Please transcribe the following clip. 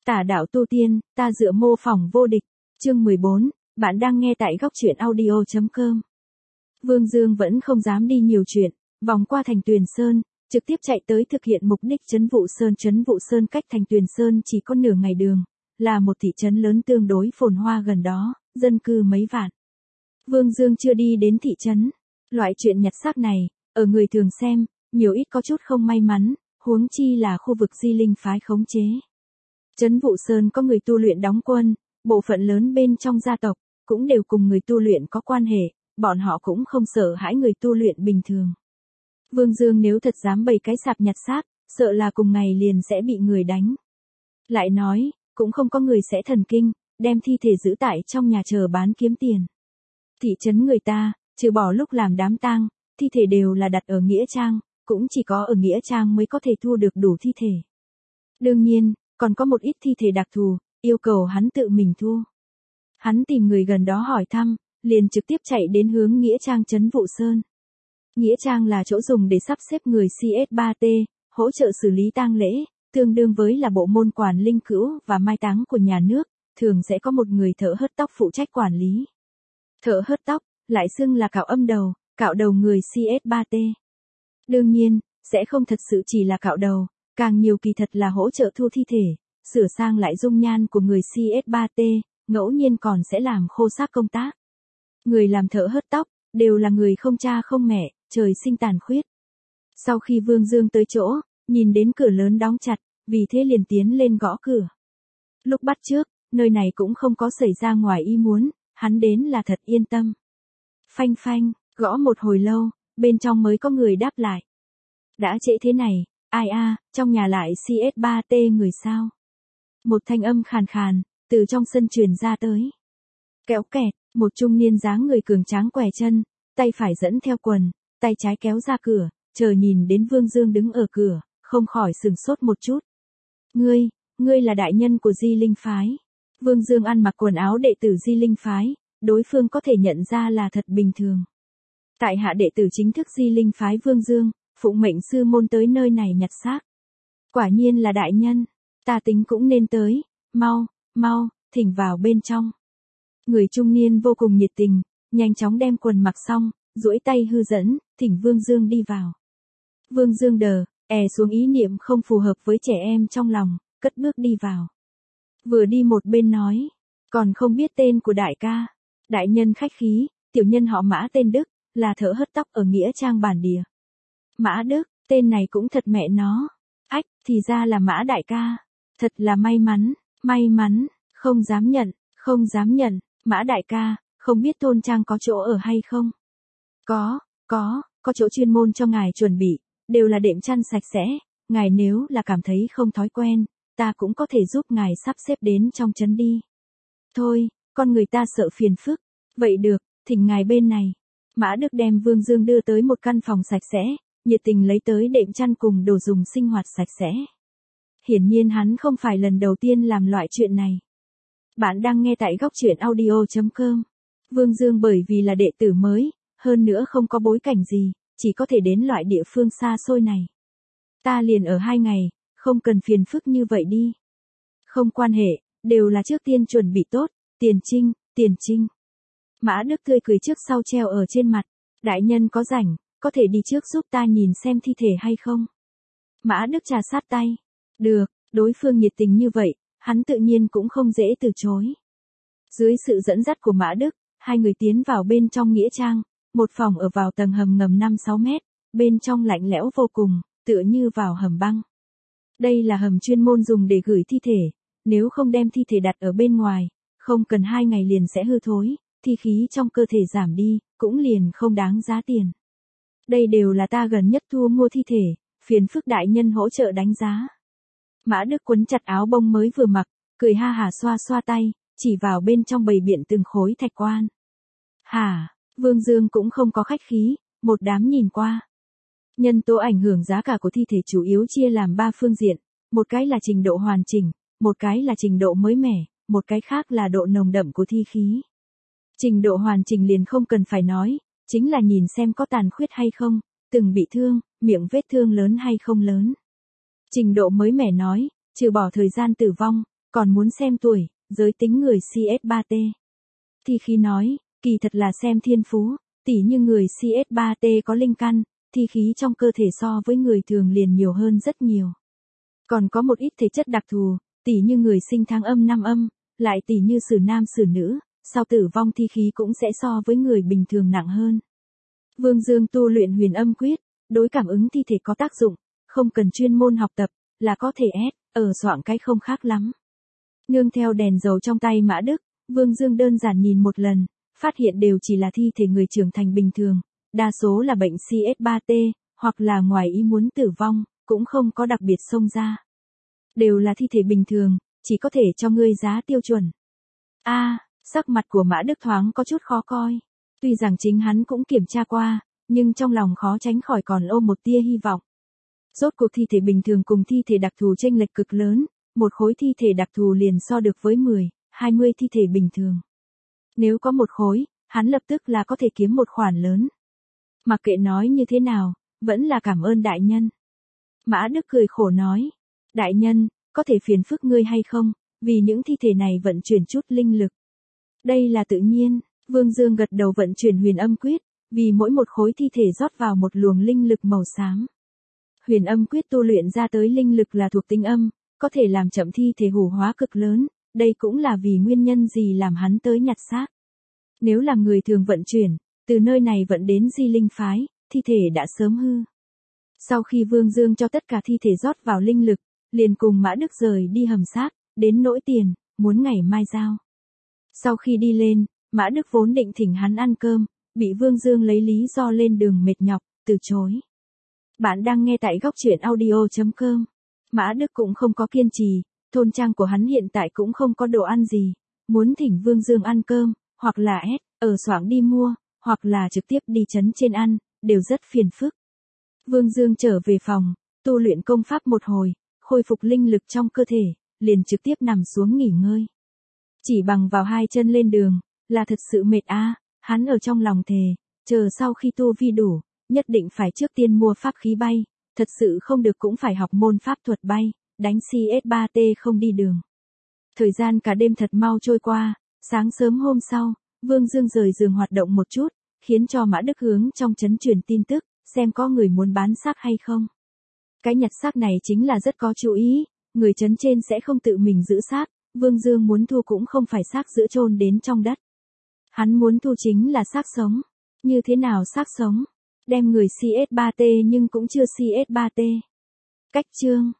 Tà đạo tu tiên, ta dựa mô phỏng vô địch. Chương 14, bạn đang nghe tại góc truyện audio.com. Vương Dương vẫn không dám đi nhiều chuyện, vòng qua thành Tuyền Sơn, trực tiếp chạy tới thực hiện mục đích trấn Vụ Sơn. Trấn Vụ Sơn cách thành Tuyền Sơn chỉ có nửa ngày đường, là một thị trấn lớn tương đối phồn hoa gần đó, dân cư mấy vạn. Vương Dương chưa đi đến thị trấn. Loại chuyện nhặt xác này, ở người thường xem, nhiều ít có chút không may mắn, huống chi là khu vực Di Linh phái khống chế. Trấn Vụ Sơn có người tu luyện đóng quân, bộ phận lớn bên trong gia tộc, cũng đều cùng người tu luyện có quan hệ, bọn họ cũng không sợ hãi người tu luyện bình thường. Vương Dương nếu thật dám bày cái sạp nhặt xác, sợ là cùng ngày liền sẽ bị người đánh. Lại nói, cũng không có người sẽ thần kinh, đem thi thể giữ tại trong nhà chờ bán kiếm tiền. Thị trấn người ta, trừ bỏ lúc làm đám tang, thi thể đều là đặt ở nghĩa trang, cũng chỉ có ở nghĩa trang mới có thể thu được đủ thi thể. Đương nhiên, còn có một ít thi thể đặc thù, yêu cầu hắn tự mình thu. Hắn tìm người gần đó hỏi thăm, liền trực tiếp chạy đến hướng nghĩa trang trấn Vụ Sơn. Nghĩa trang là chỗ dùng để sắp xếp người CS3T, hỗ trợ xử lý tang lễ, tương đương với là bộ môn quản linh cữu và mai táng của nhà nước, thường sẽ có một người thợ hớt tóc phụ trách quản lý. Thợ hớt tóc, lại xưng là cạo âm đầu, cạo đầu người CS3T. Đương nhiên, sẽ không thật sự chỉ là cạo đầu, càng nhiều kỳ thật là hỗ trợ thu thi thể, sửa sang lại dung nhan của người CS3T, ngẫu nhiên còn sẽ làm khô xác công tác. Người làm thợ hớt tóc, đều là người không cha không mẹ, trời sinh tàn khuyết. Sau khi Vương Dương tới chỗ, nhìn đến cửa lớn đóng chặt, vì thế liền tiến lên gõ cửa. Lúc bắt trước, nơi này cũng không có xảy ra ngoài ý muốn, hắn đến là thật yên tâm. Phanh phanh, gõ một hồi lâu, bên trong mới có người đáp lại. Đã trễ thế này, ai trong nhà lại CS3T người sao? Một thanh âm khàn khàn, từ trong sân truyền ra tới. Kéo kẹt, một trung niên dáng người cường tráng què chân, tay phải dẫn theo quần, tay trái kéo ra cửa, chờ nhìn đến Vương Dương đứng ở cửa, không khỏi sửng sốt một chút. Ngươi là đại nhân của Di Linh phái. Vương Dương ăn mặc quần áo đệ tử Di Linh phái, đối phương có thể nhận ra là thật bình thường. Tại hạ đệ tử chính thức Di Linh phái Vương Dương, phụng mệnh sư môn tới nơi này nhặt xác. Quả nhiên là đại nhân, ta tính cũng nên tới, mau, thỉnh vào bên trong. Người trung niên vô cùng nhiệt tình, nhanh chóng đem quần mặc xong, duỗi tay hư dẫn, thỉnh Vương Dương đi vào. Vương Dương xuống ý niệm không phù hợp với trẻ em trong lòng, cất bước đi vào. Vừa đi một bên nói, còn không biết tên của đại ca. Đại nhân khách khí, tiểu nhân họ Mã tên Đức, là thợ hớt tóc ở nghĩa trang bản địa. Mã Đức, tên này cũng thật mẹ nó. Ách, thì ra là Mã đại ca. Thật là may mắn, không dám nhận, Mã đại ca, không biết thôn trang có chỗ ở hay không? Có chỗ chuyên môn cho ngài chuẩn bị, đều là đệm chăn sạch sẽ, ngài nếu là cảm thấy không thói quen, ta cũng có thể giúp ngài sắp xếp đến trong trấn đi. Thôi, con người ta sợ phiền phức, vậy được, thỉnh ngài bên này. Mã Đức đem Vương Dương đưa tới một căn phòng sạch sẽ, nhiệt tình lấy tới đệm chăn cùng đồ dùng sinh hoạt sạch sẽ. Hiển nhiên hắn không phải lần đầu tiên làm loại chuyện này. Bạn đang nghe tại góc truyện audio.com. Vương Dương bởi vì là đệ tử mới, hơn nữa không có bối cảnh gì, chỉ có thể đến loại địa phương xa xôi này. Ta liền ở 2 ngày, không cần phiền phức như vậy đi. Không quan hệ, đều là trước tiên chuẩn bị tốt, tiền trinh. Mã Đức tươi cười trước sau treo ở trên mặt. Đại nhân có rảnh, có thể đi trước giúp ta nhìn xem thi thể hay không? Mã Đức trà sát tay. Được, đối phương nhiệt tình như vậy, hắn tự nhiên cũng không dễ từ chối. Dưới sự dẫn dắt của Mã Đức, hai người tiến vào bên trong nghĩa trang, một phòng ở vào tầng hầm ngầm 5-6 mét, bên trong lạnh lẽo vô cùng, tựa như vào hầm băng. Đây là hầm chuyên môn dùng để gửi thi thể, nếu không đem thi thể đặt ở bên ngoài, không cần 2 ngày liền sẽ hư thối, thi khí trong cơ thể giảm đi, cũng liền không đáng giá tiền. Đây đều là ta gần nhất thu mua thi thể, phiền phức đại nhân hỗ trợ đánh giá. Mã Đức quấn chặt áo bông mới vừa mặc, cười ha hả xoa tay, chỉ vào bên trong bầy biện từng khối thạch quan. Vương Dương cũng không có khách khí, một đám nhìn qua. Nhân tố ảnh hưởng giá cả của thi thể chủ yếu chia làm 3 phương diện, một cái là trình độ hoàn chỉnh, một cái là trình độ mới mẻ, một cái khác là độ nồng đậm của thi khí. Trình độ hoàn chỉnh liền không cần phải nói, chính là nhìn xem có tàn khuyết hay không, từng bị thương, miệng vết thương lớn hay không lớn. Trình độ mới mẻ nói, trừ bỏ thời gian tử vong, còn muốn xem tuổi, giới tính người CS3T. Thi khí nói, kỳ thật là xem thiên phú, tỉ như người CS3T có linh căn, thi khí trong cơ thể so với người thường liền nhiều hơn rất nhiều. Còn có một ít thể chất đặc thù, tỉ như người sinh tháng âm năm âm, lại tỉ như sử nam sử nữ, sau tử vong thi khí cũng sẽ so với người bình thường nặng hơn. Vương Dương tu luyện huyền âm quyết, đối cảm ứng thi thể có tác dụng, không cần chuyên môn học tập, là có thể soạn cái không khác lắm. Nương theo đèn dầu trong tay Mã Đức, Vương Dương đơn giản nhìn một lần, phát hiện đều chỉ là thi thể người trưởng thành bình thường, đa số là bệnh CS3T, hoặc là ngoài ý muốn tử vong, cũng không có đặc biệt xông ra. Đều là thi thể bình thường, chỉ có thể cho ngươi giá tiêu chuẩn. Sắc mặt của Mã Đức thoáng có chút khó coi. Tuy rằng chính hắn cũng kiểm tra qua, nhưng trong lòng khó tránh khỏi còn ôm một tia hy vọng. Rốt cuộc thi thể bình thường cùng thi thể đặc thù chênh lệch cực lớn, một khối thi thể đặc thù liền so được với 10, 20 thi thể bình thường. Nếu có một khối, hắn lập tức là có thể kiếm một khoản lớn. Mặc kệ nói như thế nào, vẫn là cảm ơn đại nhân. Mã Đức cười khổ nói, đại nhân, có thể phiền phức ngươi hay không, vì những thi thể này vận chuyển chút linh lực. Đây là tự nhiên, Vương Dương gật đầu vận chuyển huyền âm quyết, vì mỗi một khối thi thể rót vào một luồng linh lực màu xám. Huyền âm quyết tu luyện ra tới linh lực là thuộc tính âm, có thể làm chậm thi thể hủ hóa cực lớn, đây cũng là vì nguyên nhân gì làm hắn tới nhặt xác. Nếu là người thường vận chuyển, từ nơi này vận đến di linh phái, thi thể đã sớm hư. Sau khi Vương Dương cho tất cả thi thể rót vào linh lực, liền cùng Mã Đức rời đi hầm xác, đến nỗi tiền, muốn ngày mai giao. Sau khi đi lên, Mã Đức vốn định thỉnh hắn ăn cơm, bị Vương Dương lấy lý do lên đường mệt nhọc, từ chối. Bạn đang nghe tại góc truyện audio.com. Mã Đức cũng không có kiên trì, thôn trang của hắn hiện tại cũng không có đồ ăn gì, muốn thỉnh Vương Dương ăn cơm, hoặc là soạn đi mua, hoặc là trực tiếp đi trấn trên ăn, đều rất phiền phức. Vương Dương trở về phòng, tu luyện công pháp một hồi, khôi phục linh lực trong cơ thể, liền trực tiếp nằm xuống nghỉ ngơi. Chỉ bằng vào hai chân lên đường, là thật sự mệt hắn ở trong lòng thề, chờ sau khi tu vi đủ, nhất định phải trước tiên mua pháp khí bay, thật sự không được cũng phải học môn pháp thuật bay, đánh CS3T không đi đường. Thời gian cả đêm thật mau trôi qua, sáng sớm hôm sau, Vương Dương rời giường hoạt động một chút, khiến cho Mã Đức hướng trong trấn truyền tin tức, xem có người muốn bán xác hay không. Cái nhặt xác này chính là rất có chú ý, người trấn trên sẽ không tự mình giữ xác, Vương Dương muốn thu cũng không phải xác giữ chôn đến trong đất. Hắn muốn thu chính là xác sống. Như thế nào xác sống? Đem người CS3T nhưng cũng chưa CS3T. Cách chương